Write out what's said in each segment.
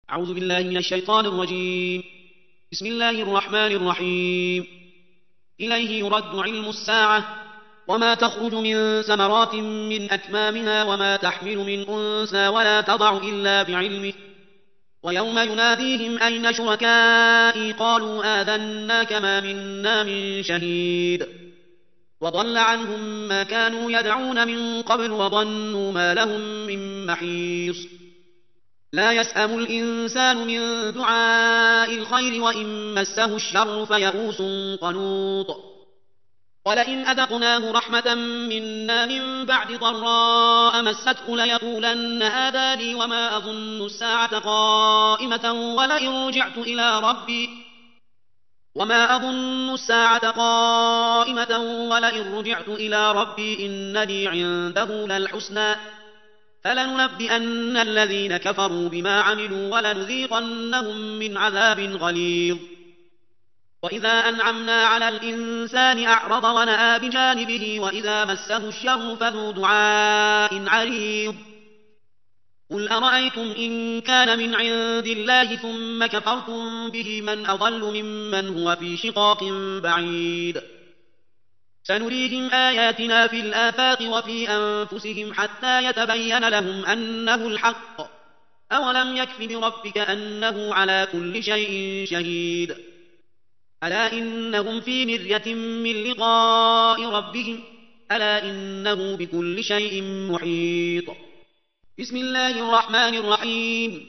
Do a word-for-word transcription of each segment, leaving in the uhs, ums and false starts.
أعوذ بالله من الشيطان الرجيم. بسم الله الرحمن الرحيم. إليه يرد علم الساعة وما تخرج من ثمرات من أكمامها وما تحمل من أنثى ولا تضع إلا بعلمه ويوم يناديهم أين شركائي قالوا آذناك ما منا من شهيد وضل عنهم ما كانوا يدعون من قبل وظنوا ما لهم من محيص. لا يسأم الإنسان من دعاء الخير وإن مسه الشر فيئوس قنوط. ولئن أذقناه رحمة منا من بعد ضراء مسته ليقولن هذا لي وما أظن الساعة قائمة ولئن رجعت إلى ربي وما أظن الساعة قائمة ولئن رجعت إلى ربي إن لي عنده للحسنى فلننبئن الذين كفروا بما عملوا ولنذيقنهم من عذاب غليظ. وإذا أنعمنا على الإنسان أعرض ونأى بجانبه وإذا مسه الشر فذو دعاء عريض. قل أرأيتم إن كان من عند الله ثم كفرتم به من أضل ممن هو في شقاق بعيد. سنريهم آياتنا في الآفاق وفي أنفسهم حتى يتبين لهم أنه الحق. أولم يكف بربك أنه على كل شيء شهيد. ألا إنهم في مرية من لقاء ربهم ألا إنه بكل شيء محيط. بسم الله الرحمن الرحيم.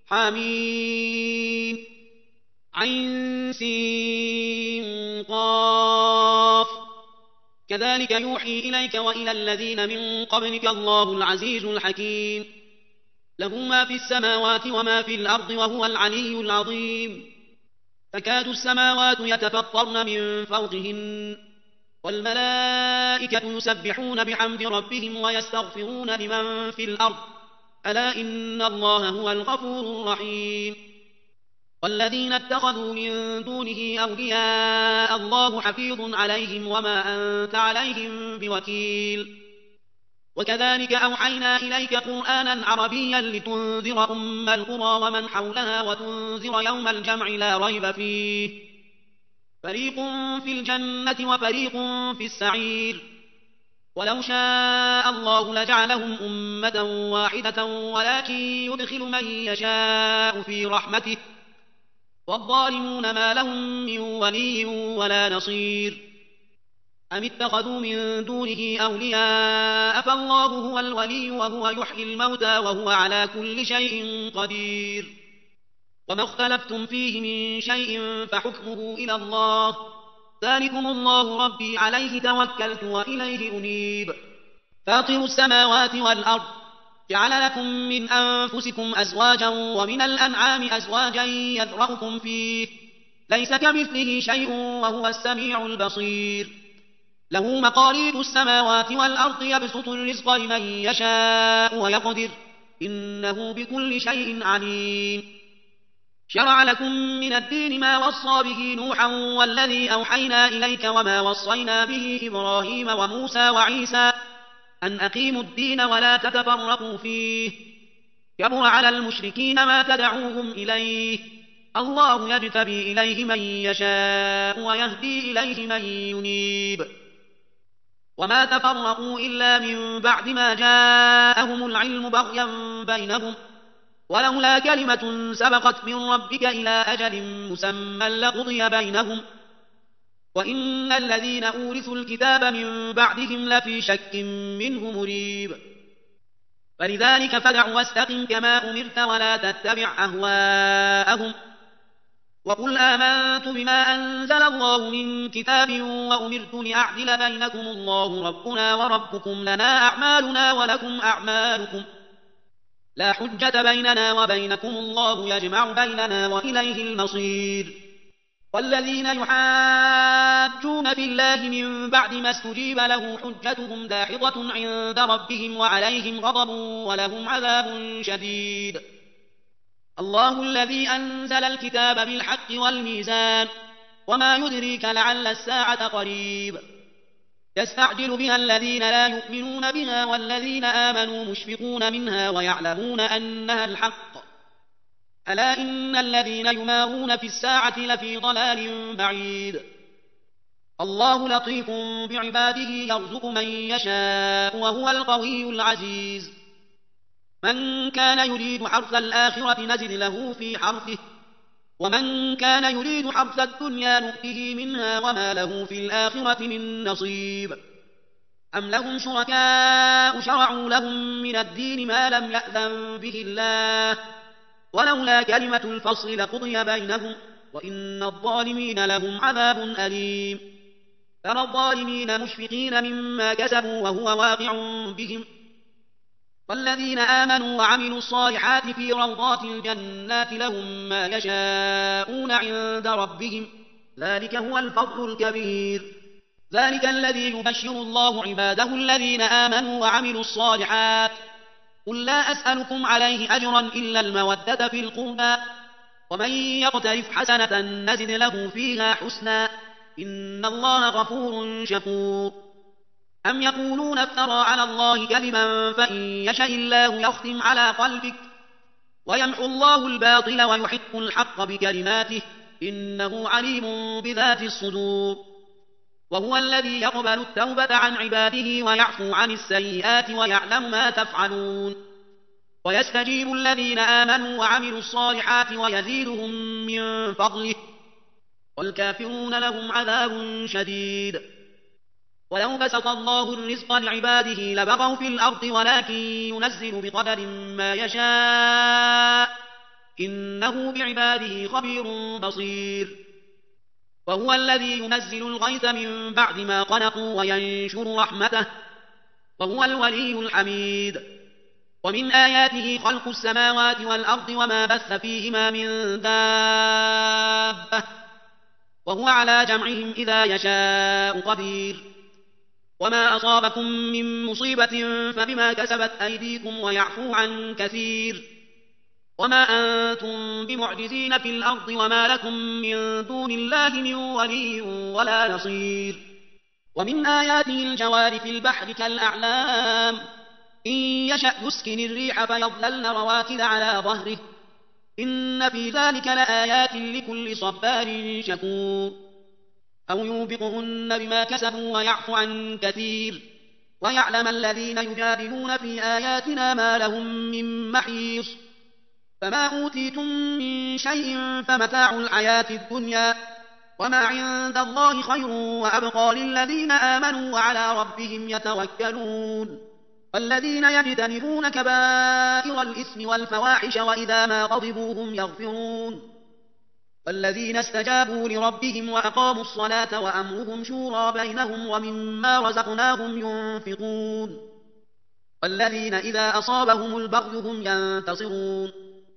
حميم عين سين قاف كذلك يوحي إليك وإلى الذين من قبلك الله العزيز الحكيم. له ما في السماوات وما في الأرض وهو العلي العظيم. تكاد السماوات يتفطرن من فوقهن والملائكة يسبحون بحمد ربهم ويستغفرون لمن في الأرض ألا إن الله هو الغفور الرحيم. والذين اتخذوا من دونه أولياء الله حفيظ عليهم وما أنت عليهم بوكيل. وكذلك أوحينا إليك قرآنا عربيا لتنذر أم القرى ومن حولها وتنذر يوم الجمع لا ريب فيه فريق في الجنة وفريق في السعير. ولو شاء الله لجعلهم أمة واحدة ولكن يدخل من يشاء في رحمته والظالمون ما لهم من ولي ولا نصير. أم اتخذوا من دونه أولياء فالله هو الولي وهو يحيي الموتى وهو على كل شيء قدير. وما اختلفتم فيه من شيء فحكمه إلى الله ذلكم الله ربي عليه توكلت وإليه أنيب. فاطر السماوات والأرض جعل لكم من أنفسكم أزواجا ومن الأنعام أزواجا يذرأكم فيه ليس كمثله شيء وهو السميع البصير. له مقاليد السماوات والأرض يبسط الرزق لمن يشاء ويقدر إنه بكل شيء عليم. شرع لكم من الدين ما وصى به نوحا والذي أوحينا إليك وما وصينا به إبراهيم وموسى وعيسى أن أقيموا الدين ولا تتفرقوا فيه كبر على المشركين ما تدعوهم إليه الله يجتبي إليه من يشاء ويهدي إليه من ينيب. وما تفرقوا إلا من بعد ما جاءهم العلم بغيا بينهم ولولا كلمة سبقت من ربك إلى أجل مسمى لقضي بينهم وإن الذين أورثوا الكتاب من بعدهم لفي شك منه مريب. فلذلك فادع واستقم كما أمرت ولا تتبع أهواءهم وقل آمنت بما أنزل الله من كتاب وأمرت لأعدل بينكم الله ربنا وربكم لنا أعمالنا ولكم أعمالكم لا حجة بيننا وبينكم الله يجمع بيننا وإليه المصير. والذين يحاجون في الله من بعد ما استجيب له حجتهم داحضة عند ربهم وعليهم غضب ولهم عذاب شديد. الله الذي أنزل الكتاب بالحق والميزان وما يدريك لعل الساعة قريب. يستعجل بها الذين لا يؤمنون بها والذين آمنوا مشفقون منها ويعلمون أنها الحق ألا إن الذين يمارون في الساعة لفي ضلال بعيد الله لطيف بعباده يرزق من يشاء وهو القوي العزيز من كان يريد حرث الآخرة نزد له في حرثه ومن كان يريد حرث الدنيا نؤته منها وما له في الآخرة من نصيب أم لهم شركاء شرعوا لهم من الدين ما لم يأذن به الله ولولا كلمة الفصل لقضي بينهم وإن الظالمين لهم عذاب أليم ترى الظالمين مشفقين مما كسبوا وهو واقع بهم والذين آمنوا وعملوا الصالحات في روضات الجنات لهم ما يشاءون عند ربهم ذلك هو الفضل الكبير ذلك الذي يبشر الله عباده الذين آمنوا وعملوا الصالحات قل لا أسألكم عليه أجرا إلا المودة في القربى ومن يقترف حسنة نزد له فيها حسنا إن الله غفور شكور أم يقولون افترى على الله كذبا فإن يشاء الله يختم على قلبك ويمحو الله الباطل ويحق الحق بكلماته إنه عليم بذات الصدور وهو الذي يقبل التوبة عن عباده ويعفو عن السيئات ويعلم ما تفعلون ويستجيب الذين آمنوا وعملوا الصالحات ويزيدهم من فضله والكافرون لهم عذاب شديد ولو بسط الله الرزق لعباده لبغوا في الأرض ولكن ينزل بقدر ما يشاء إنه بعباده خبير بصير وهو الذي ينزل الغيث من بعد ما قنطوا وينشر رحمته وهو الولي الحميد ومن آياته خلق السماوات والأرض وما بث فيهما من دابة وهو على جمعهم إذا يشاء قدير وما أصابكم من مصيبة فبما كسبت أيديكم ويعفو عن كثير وما أنتم بمعجزين في الأرض وما لكم من دون الله من ولي ولا نصير ومن آياته الجوار في البحر كالأعلام إن يشأ يسكن الريح فيظللن رواكد على ظهره إن في ذلك لآيات لكل صبار شكور أو يوبقهن بما كسبوا ويعفو عن كثير ويعلم الذين يجادلون في آياتنا ما لهم من محيص فما أوتيتم من شيء فمتاع الحياة الدنيا وما عند الله خير وأبقى للذين آمنوا وعلى ربهم يتوكلون والذين يجتنبون كبائر الإثم والفواحش وإذا ما غضبوا هم يغفرون والذين استجابوا لربهم وأقاموا الصلاة وأمرهم شورى بينهم ومما رزقناهم ينفقون والذين إذا أصابهم البغي هم ينتصرون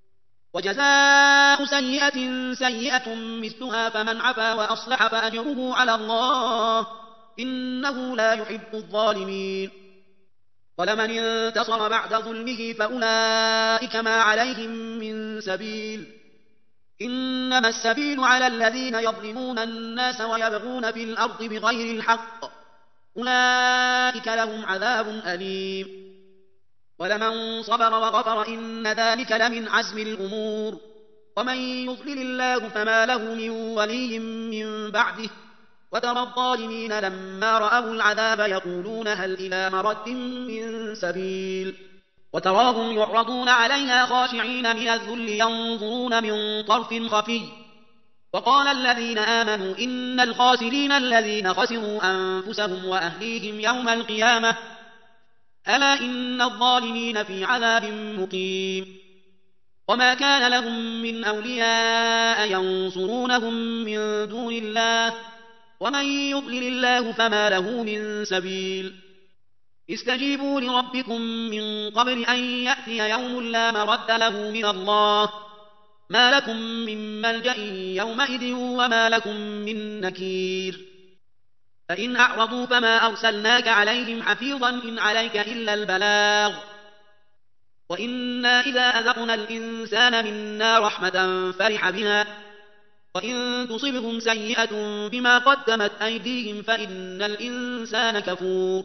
وجزاء سيئة سيئة مثلها فمن عفا وأصلح فأجره على الله إنه لا يحب الظالمين ولمن انتصر بعد ظلمه فأولئك ما عليهم من سبيل إنما السبيل على الذين يظلمون الناس ويبغون في الأرض بغير الحق أولئك لهم عذاب أليم ولمن صبر وغفر إن ذلك لمن عزم الأمور ومن يضلل الله فما له من ولي من بعده وترى الظالمين لما رأوا العذاب يقولون هل إلى مرد من سبيل وتراهم يعرضون عليها خاشعين من الذل ينظرون من طرف خفي وقال الذين آمنوا إن الخاسرين الذين خسروا أنفسهم وأهليهم يوم القيامة ألا إن الظالمين في عذاب مقيم وما كان لهم من أولياء ينصرونهم من دون الله ومن يضلل الله فما له من سبيل استجيبوا لربكم من قبل أن يأتي يوم لا مرد له من الله ما لكم من ملجأ يومئذ وما لكم من نكير فإن أعرضوا فما أرسلناك عليهم حفيظا إن عليك إلا البلاغ وإنا إذا أذقنا الإنسان منا رحمة فرح بها وإن تصبهم سيئة بما قدمت أيديهم فإن الإنسان كفور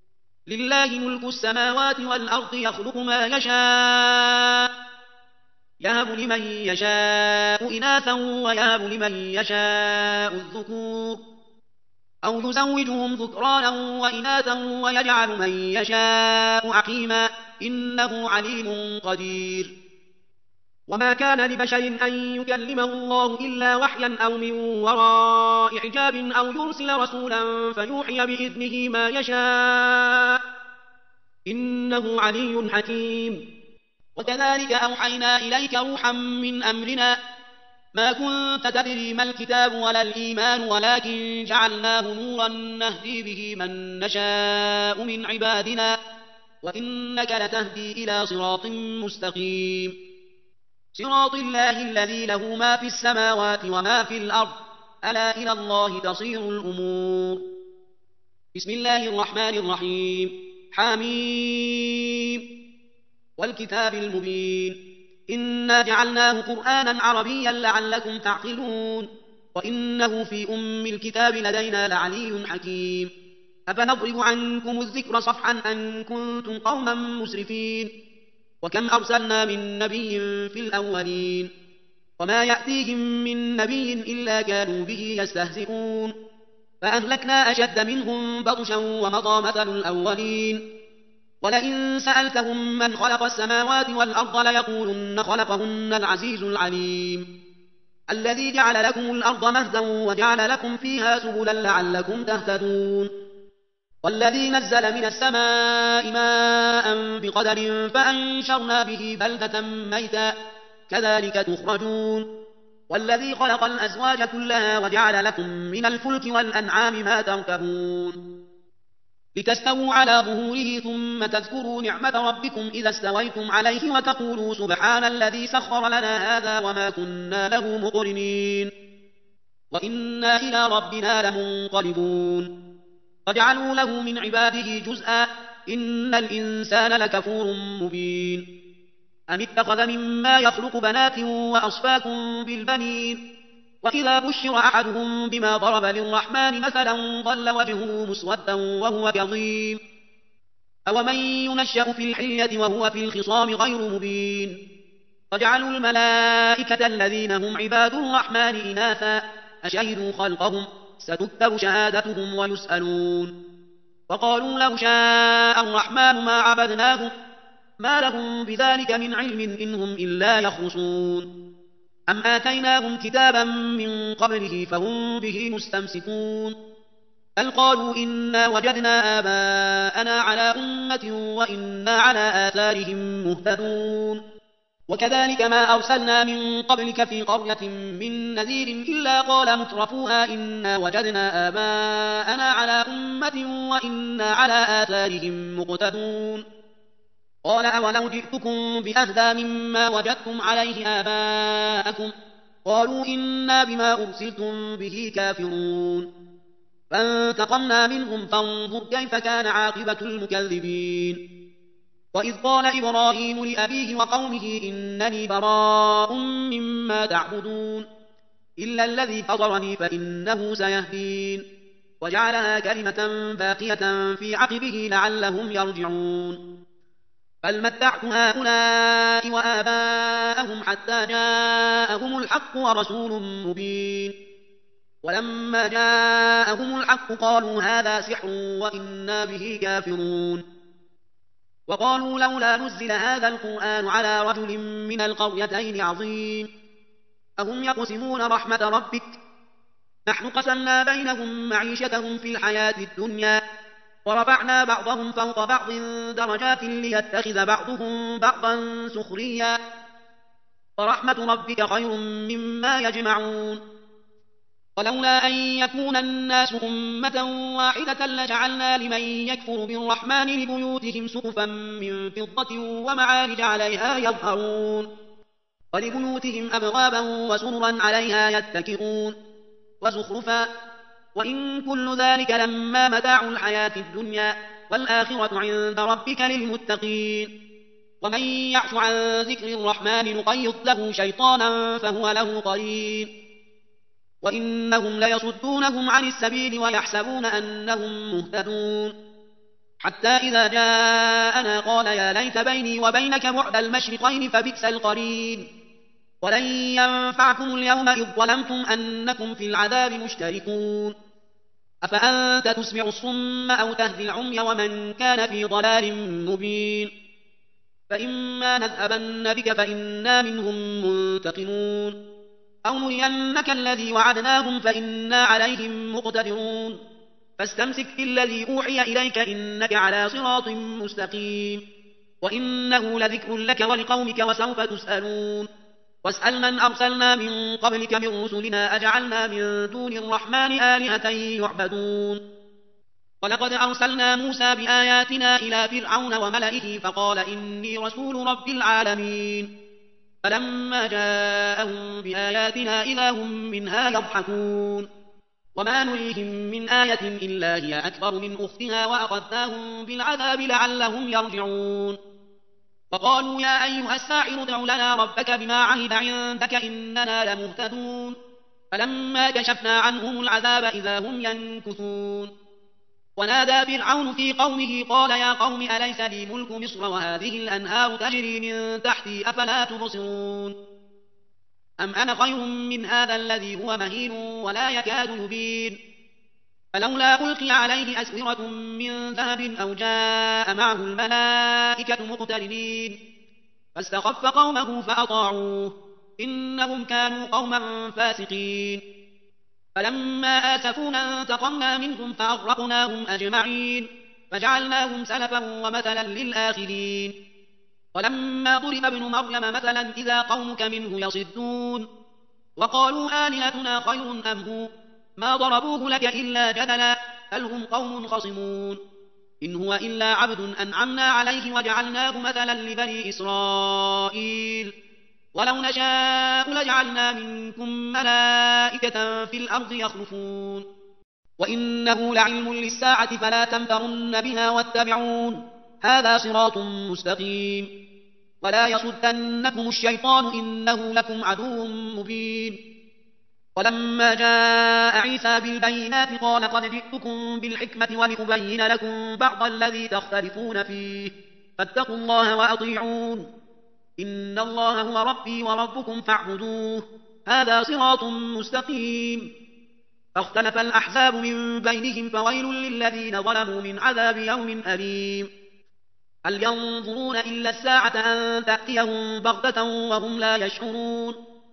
لله ملك السماوات والأرض يخلق ما يشاء يهب لمن يشاء إناثا ويهب لمن يشاء الذكور أو يزوجهم ذكرانا وإناثا ويجعل من يشاء عقيما إنه عليم قدير. وما كان لبشر أن يكلمه الله إلا وحيا أو من وراء حجاب أو يرسل رسولا فيوحي بإذنه ما يشاء إنه علي حكيم. وكذلك أوحينا إليك روحا من أمرنا ما كنت تدري ما الكتاب ولا الإيمان ولكن جعلناه نورا نهدي به من نشاء من عبادنا وإنك لتهدي إلى صراط مستقيم صراط الله الذي له ما في السماوات وما في الأرض ألا إلى الله تصير الأمور. بسم الله الرحمن الرحيم حميم والكتاب المبين إنا جعلناه قرآنا عربيا لعلكم تعقلون وإنه في أم الكتاب لدينا لعلي حكيم. أفنضرب عنكم الذكر صفحا أن كنتم قوما مسرفين وكم أرسلنا من نبي في الأولين وما يأتيهم من نبي إلا كانوا به يستهزئون فأهلكنا أشد منهم بطشا ومضى مثل الأولين ولئن سألتهم من خلق السماوات والأرض ليقولن خلقهن العزيز العليم الذي جعل لكم الأرض مهدا وجعل لكم فيها سبلا لعلكم تهتدون والذي نزل من السماء ماء بقدر فأنشرنا به بلدة ميتا كذلك تخرجون والذي خلق الأزواج كلها وجعل لكم من الفلك والأنعام ما تركبون لتستووا على ظهوره ثم تذكروا نعمة ربكم إذا استويتم عليه وتقولوا سبحان الذي سخر لنا هذا وما كنا له مقرنين وإنا إلى ربنا لمنقلبون وجعلوا له من عباده جزءا إن الإنسان لكفور مبين أم اتخذ مما يخلق بنات وأصفاكم بالبنين وإذا بشر أحدهم بما ضرب للرحمن مثلا ظل وجهه مسودا وهو كظيم أومن ينشأ في الحلية وهو في الخصام غير مبين وجعلوا الملائكة الذين هم عباد الرحمن إناثا أشهدوا خلقهم ستكتب شهادتهم ويسألون وقالوا لو شاء الرحمن ما عبدناه ما لهم بذلك من علم إن هم إلا يخرصون أم آتيناهم كتابا من قبله فهم به مستمسكون بل قالوا إنا وجدنا آباءنا على أمة وإنا على آثارهم مهتدون وكذلك ما أرسلنا من قبلك في قرية من نذير إلا قال مترفوها إنا وجدنا آباءنا على أمة وإنا على آثارهم مقتدون قال أولو جئتكم بأهدى مما وجدتم عليه آباءكم قالوا إنا بما أرسلتم به كافرون فانتقمنا منهم فانظر كيف كان عاقبة المكذبين وإذ قال إبراهيم لأبيه وقومه إنني براء مما تعبدون إلا الذي فطرني فإنه سيهدين وجعلها كلمة باقية في عقبه لعلهم يرجعون بل متعت هؤلاء وآباءهم حتى جاءهم الحق ورسول مبين ولما جاءهم الحق قالوا هذا سحر وإنا به كافرون وقالوا لولا نزل هذا القرآن على رجل من القريتين عظيم أهم يقسمون رحمة ربك نحن قسمنا بينهم معيشتهم في الحياة الدنيا ورفعنا بعضهم فوق بعض درجات ليتخذ بعضهم بعضا سخريا ورحمة ربك خير مما يجمعون ولولا أن يكون الناس أمة واحدة لجعلنا لمن يكفر بالرحمن لبيوتهم سقفا من فضة ومعارج عليها يظهرون ولبيوتهم أبوابا وسررا عليها يتكئون وزخرفا وإن كل ذلك لما متاع الحياة الدنيا والآخرة عند ربك للمتقين ومن يعش عن ذكر الرحمن نقيض له شيطانا فهو له قرين وإنهم ليصدونهم عن السبيل ويحسبون أنهم مهتدون حتى إذا جاءنا قال يا ليت بيني وبينك بعد المشرقين فبئس القرين ولن ينفعكم اليوم إذ ظلمتم أنكم في العذاب مشتركون أفأنت تسمع الصم أو تهدي العمي ومن كان في ضلال مبين فإما نذهبن بك فإنا منهم منتقمون أو نرينك الذي وعدناهم فإنا عليهم مقتدرون فاستمسك بالذي أوحي إليك إنك على صراط مستقيم وإنه لذكر لك ولقومك وسوف تسألون واسأل من أرسلنا من قبلك من رسلنا أجعلنا من دون الرحمن آلهة يعبدون ولقد أرسلنا موسى بآياتنا إلى فرعون وملئه فقال إني رسول رب العالمين فلما جاءهم بآياتنا إذا هم منها يضحكون وما نريهم من آية إلا هي أكبر من أختها وأخذناهم بالعذاب لعلهم يرجعون وقالوا يا أيها الساحر ادع لنا ربك بما عهد عندك إننا لمهتدون فلما كشفنا عنهم العذاب إذا هم ينكثون ونادى فرعون في قومه قال يا قوم أليس لي ملك مصر وهذه الأنهار تجري من تحتي أفلا تبصرون أم أنا خير من هذا الذي هو مهين ولا يكاد يبين فلولا ألقي عليه أسورة من ذهب أو جاء معه الملائكة مقترنين فاستخف قومه فأطاعوه إنهم كانوا قوما فاسقين فلما آسفونا انتقمنا منهم فأغرقناهم أجمعين فجعلناهم سلفا ومثلا للآخرين ولما ضرب ابن مريم مثلا إذا قومك منه يصدون وقالوا آلهتنا خير أم هو ما ضربوه لك إلا جدلا بل هم قوم خصمون إن هو إلا عبد أنعمنا عليه وجعلناه مثلا لبني إسرائيل ولو نشاء لجعلنا منكم ملائكة في الأرض يخلفون وإنه لعلم للساعة فلا تمترن بها واتبعون هذا صراط مستقيم ولا يصدنكم الشيطان إنه لكم عدو مبين ولما جاء عيسى بالبينات قال قد جئتكم بالحكمة ولأبين لكم بعض الذي تختلفون فيه فاتقوا الله وأطيعون إن الله هو ربي وربكم فاعبدوه هذا صراط مستقيم فاختلف الأحزاب من بينهم فويل للذين ظلموا من عذاب يوم أليم هل ينظرون إلا الساعة أن تأتيهم بغتة وهم لا يشعرون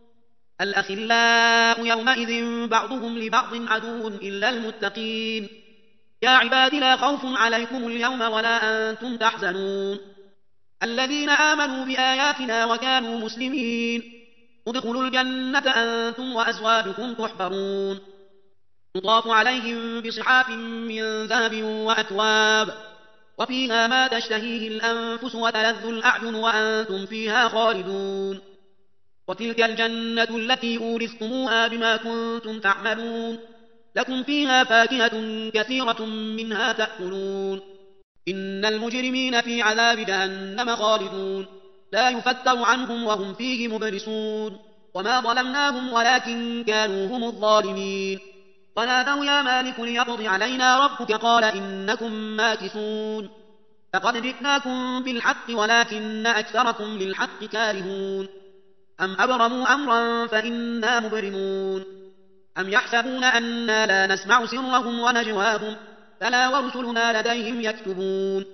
الأخلاء يومئذ بعضهم لبعض عدو إلا المتقين يا عباد لا خوف عليكم اليوم ولا أنتم تحزنون الذين آمنوا بآياتنا وكانوا مسلمين ادخلوا الجنة أنتم وأزواجكم تحبرون يطاف عليهم بصحاف من ذهب وأكواب وفيها ما تشتهيه الأنفس وتلذ الأعين وأنتم فيها خالدون وتلك الجنة التي أورثتموها بما كنتم تعملون لكم فيها فاكهة كثيرة منها تأكلون إن المجرمين في عذاب جهنم خالدون لا يفتر عنهم وهم فيه مبلسون وما ظلمناهم ولكن كانوا هم الظالمين ونادوا يا مالك ليقض علينا ربك قال إنكم ماكثون فقد جئناكم بالحق ولكن أكثركم للحق كارهون أم أبرموا أمرا فإنا مبرمون أم يحسبون أنا لا نسمع سرهم ونجواهم فلا ورسلنا لديهم يكتبون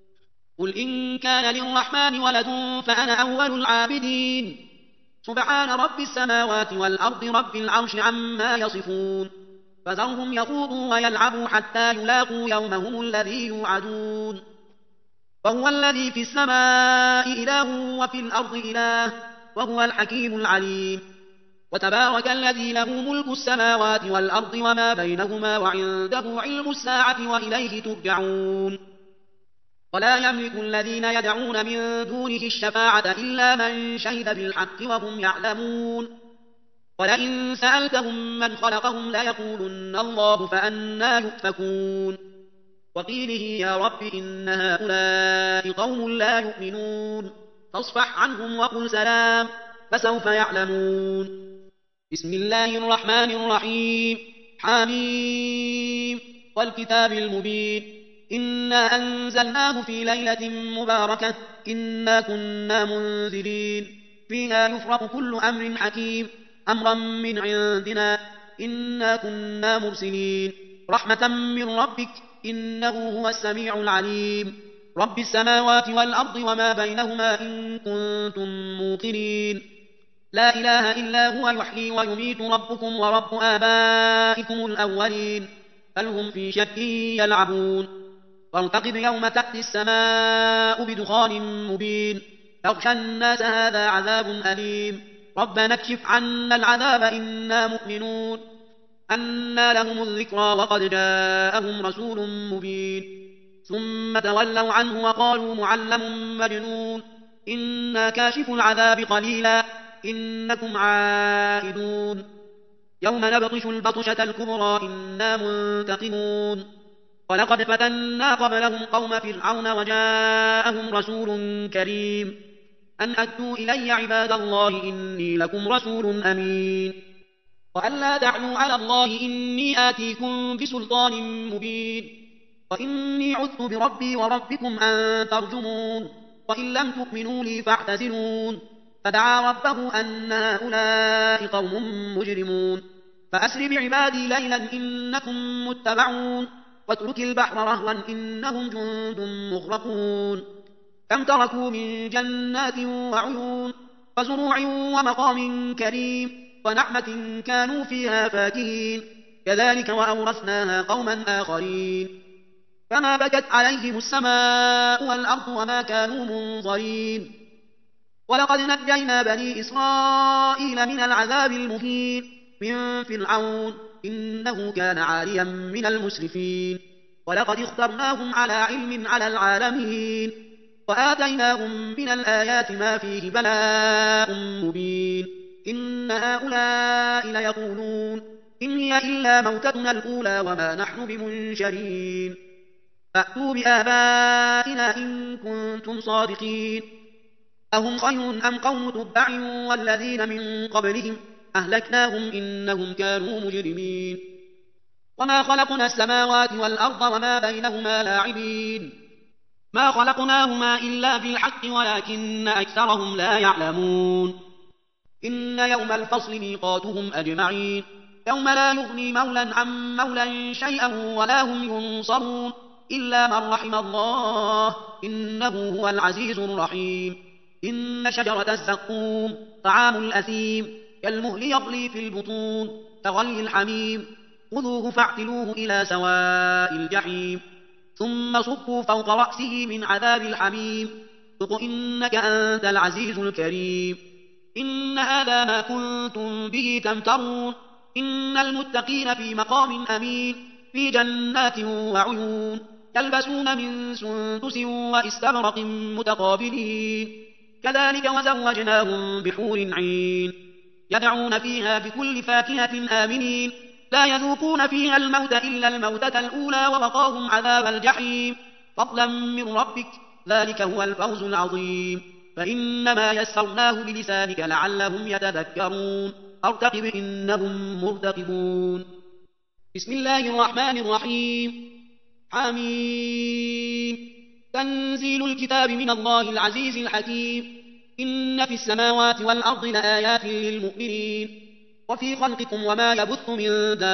قل إن كان للرحمن ولد فأنا أول العابدين سبحان رب السماوات والأرض رب العرش عما يصفون فذرهم يخوضوا ويلعبوا حتى يلاقوا يومهم الذي يوعدون وهو الذي في السماء إله وفي الأرض إله وهو الحكيم العليم وتبارك الذي له ملك السماوات والأرض وما بينهما وعنده علم الساعة وإليه ترجعون ولا يملك الذين يدعون من دونه الشفاعة إلا من شهد بالحق وهم يعلمون ولئن سألتهم من خلقهم ليقولن الله فأنى يؤفكون وقيله يا رب إن هؤلاء قوم لا يؤمنون فاصفح عنهم وقل سلام فسوف يعلمون بسم الله الرحمن الرحيم حميم والكتاب المبين إنا أنزلناه في ليلة مباركة إنا كنا منذرين فيها يفرق كل أمر حكيم أمرا من عندنا إنا كنا مرسلين رحمة من ربك إنه هو السميع العليم رب السماوات والأرض وما بينهما إن كنتم موقنين لا إله إلا هو يحيي ويميت ربكم ورب آبائكم الأولين بل هم في شك يلعبون وارتقب يوم تأتي السماء بدخان مبين يغشى الناس هذا عذاب أليم ربنا اكشف عنا العذاب إنا مؤمنون أنى لهم الذكرى وقد جاءهم رسول مبين ثم تولوا عنه وقالوا معلم مجنون إنا كاشف العذاب قليلا إنكم عائدون يوم نبطش البطشة الكبرى إنا منتقمون ولقد فتنا قبلهم قوم فرعون وجاءهم رسول كريم أن أتوا إلي عباد الله إني لكم رسول أمين وأن لا تعلوا على الله إني آتيكم بسلطان مبين وإني عذت بربي وربكم أن ترجمون وإن لم تؤمنوا لي فاعتزلون فدعا ربه أن هؤلاء قوم مجرمون فأسر بعبادي ليلا إنكم متبعون واترك البحر رهوا إنهم جند مغرقون كم تركوا من جنات وعيون وزروع ومقام كريم ونعمة كانوا فيها فاكهين كذلك وأورثناها قوما آخرين فما بكت عليهم السماء والأرض وما كانوا منظرين ولقد نجينا بني إسرائيل من العذاب المهين من فرعون إنه كان عاليا من المسرفين ولقد اخترناهم على علم على العالمين وآتيناهم من الآيات ما فيه بلاء مبين إن هؤلاء ليقولون إن هي إلا موتتنا الأولى وما نحن بمنشرين فأتوا بآبائنا إن كنتم صادقين أهم خير أم قوم تبع والذين من قبلهم أهلكناهم إنهم كانوا مجرمين وما خلقنا السماوات والأرض وما بينهما لاعبين ما خلقناهما إلا بالحق ولكن أكثرهم لا يعلمون إن يوم الفصل ميقاتهم أجمعين يوم لا يغني مولا عن مولا شيئا ولا هم ينصرون إلا من رحم الله إنه هو العزيز الرحيم إن شجرة الزقوم طعام الأثيم كالمهل يغلي في البطون كغلي الحميم خذوه فاعتلوه إلى سواء الجحيم ثم صبوا فوق رأسه من عذاب الحميم ذق إنك أنت العزيز الكريم إن هذا ما كنتم به تمترون إن المتقين في مقام أمين في جنات وعيون يلبسون من سندس وإستبرق متقابلين كذلك وزوجناهم بحور عين يدعون فيها بكل فاكهة آمنين لا يذوقون فيها الموت إلا الموتة الأولى ووقاهم عذاب الجحيم فضلا من ربك ذلك هو الفوز العظيم فإنما يسرناه بلسانك لعلهم يتذكرون ارتقب إنهم مرتقبون بسم الله الرحمن الرحيم حميم تنزيل الكتاب من الله العزيز الحكيم إن في السماوات والأرض لآيات للمؤمنين وفي خلقكم وما يبث من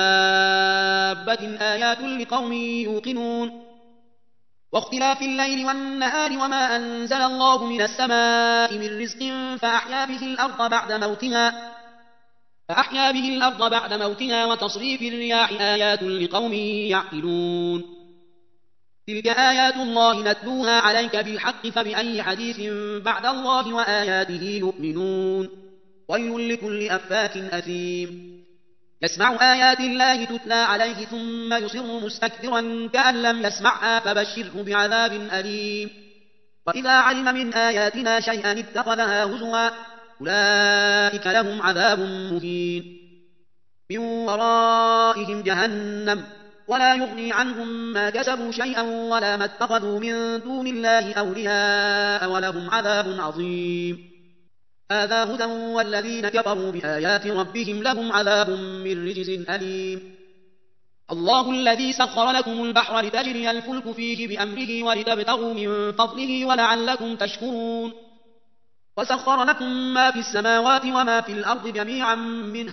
دابة آيات لقوم يوقنون واختلاف الليل والنهار وما أنزل الله من السماء من رزق فأحيا به الأرض بعد موتها فأحيا به الأرض بعد موتها وتصريف الرياح آيات لقوم يعقلون تلك آيات الله نتلوها عليك بالحق فبأي حديث بعد الله وآياته يؤمنون ويل لكل أفاك أثيم يسمع آيات الله تتلى عليه ثم يصر مستكبرا كأن لم يسمعها فبشره بعذاب أليم وإذا علم من آياتنا شيئا اتخذها هزوا أولئك لهم عذاب مهين من ورائهم جهنم ولا يغني عنهم ما كسبوا شيئا ولا ما اتخذوا من دون الله أولياء ولهم عذاب عظيم هذا هدى والذين كفروا بآيات ربهم لهم عذاب من رجز أليم الله الذي سخر لكم البحر لتجري الفلك فيه بأمره ولتبتغوا من فضله ولعلكم تشكرون وسخر لكم ما في السماوات وما في الأرض جميعا منه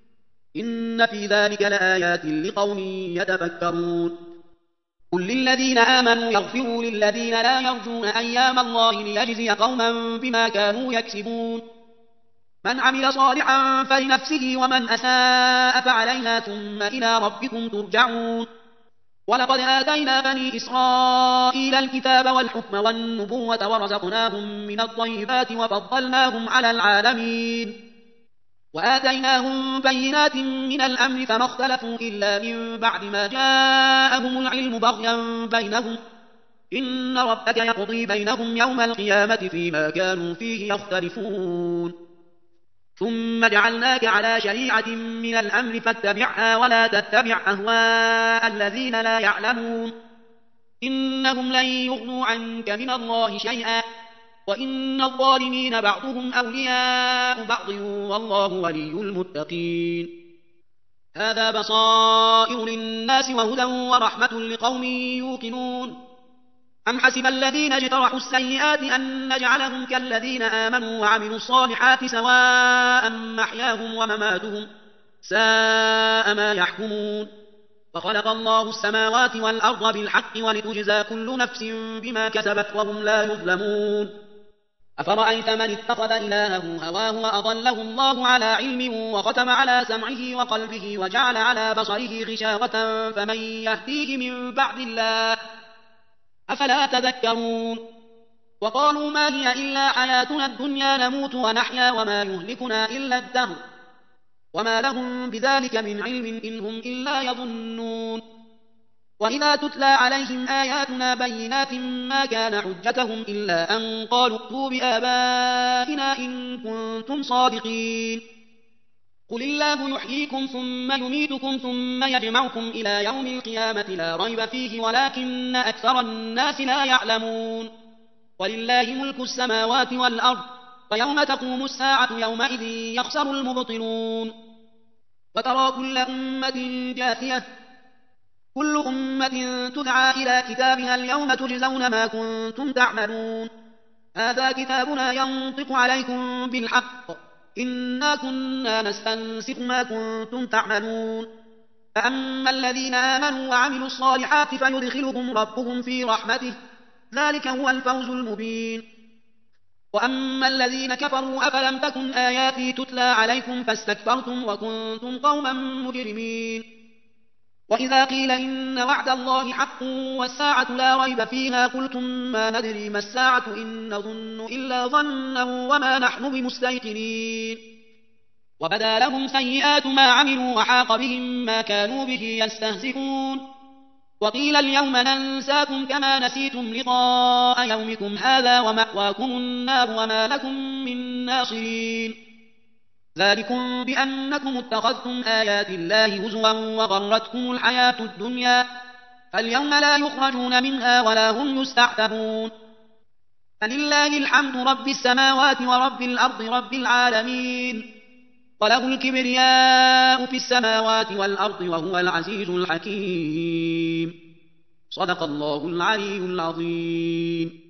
إن في ذلك لآيات لقوم يتفكرون قل للذين آمنوا يغفروا للذين لا يرجون أيام الله ليجزي قوما بما كانوا يكسبون من عمل صالحا فلنفسه ومن أساء فعليها ثم إلى ربكم ترجعون ولقد آتينا بني إسرائيل الكتاب والحكم والنبوة ورزقناهم من الطيبات وفضلناهم على العالمين وآتيناهم بينات من الأمر فما اختلفوا إلا من بعد ما جاءهم العلم بغيا بينهم إن ربك يقضي بينهم يوم القيامة فيما كانوا فيه يختلفون ثم جعلناك على شريعة من الأمر فاتبعها ولا تتبع أهواء الذين لا يعلمون إنهم لن يغنوا عنك من الله شيئا وإن الظالمين بعضهم أولياء بعض والله ولي المتقين هذا بصائر للناس وهدى ورحمة لقوم يوقنون أم حسب الذين اجترحوا السيئات أن نجعلهم كالذين آمنوا وعملوا الصالحات سواء محياهم ومماتهم ساء ما يحكمون وخلق الله السماوات والأرض بالحق ولتجزى كل نفس بما كسبت وهم لا يظلمون أفرأيت من اتخذ إلهه هواه وأضله الله على علم وختم على سمعه وقلبه وجعل على بصره غشاوة فمن يهديه من بعد الله أفلا تذكرون وقالوا ما هي إلا حياتنا الدنيا نموت ونحيا وما يهلكنا إلا الدهر وما لهم بذلك من علم إن هم إلا يظنون وإذا تتلى عليهم آياتنا بينات ما كان حجتهم إلا أن قالوا ائتوا بآبائنا إن كنتم صادقين قل الله يحييكم ثم يميتكم ثم يجمعكم إلى يوم القيامة لا ريب فيه ولكن أكثر الناس لا يعلمون ولله ملك السماوات والأرض ويوم تقوم الساعة يومئذ يخسر المبطلون وترى كل أمة جاثية كل أمة تدعى إلى كتابها اليوم تجزون ما كنتم تعملون هذا كتابنا ينطق عليكم بالحق إنا كنا نستنسخ ما كنتم تعملون فأما الذين آمنوا وعملوا الصالحات فيدخلهم ربهم في رحمته ذلك هو الفوز المبين وأما الذين كفروا أفلم تكن آياتي تتلى عليكم فاستكبرتم وكنتم قوما مجرمين وإذا قيل إن وعد الله حق والساعة لا ريب فيها قلتم ما ندري ما الساعة إن نظن إلا ظنا وما نحن بمستيقنين وبدا لهم سيئات ما عملوا وحاق بهم ما كانوا به يستهزئون وقيل اليوم ننساكم كما نسيتم لقاء يومكم هذا ومأواكم النار وما لكم من ناصرين ذلكم بأنكم اتخذتم آيات الله هزوا وغرتكم الحياة الدنيا فاليوم لا يخرجون منها ولا هم يستعتبون فلله الحمد رب السماوات ورب الأرض رب العالمين وله الكبرياء في السماوات والأرض وهو العزيز الحكيم صدق الله العلي العظيم.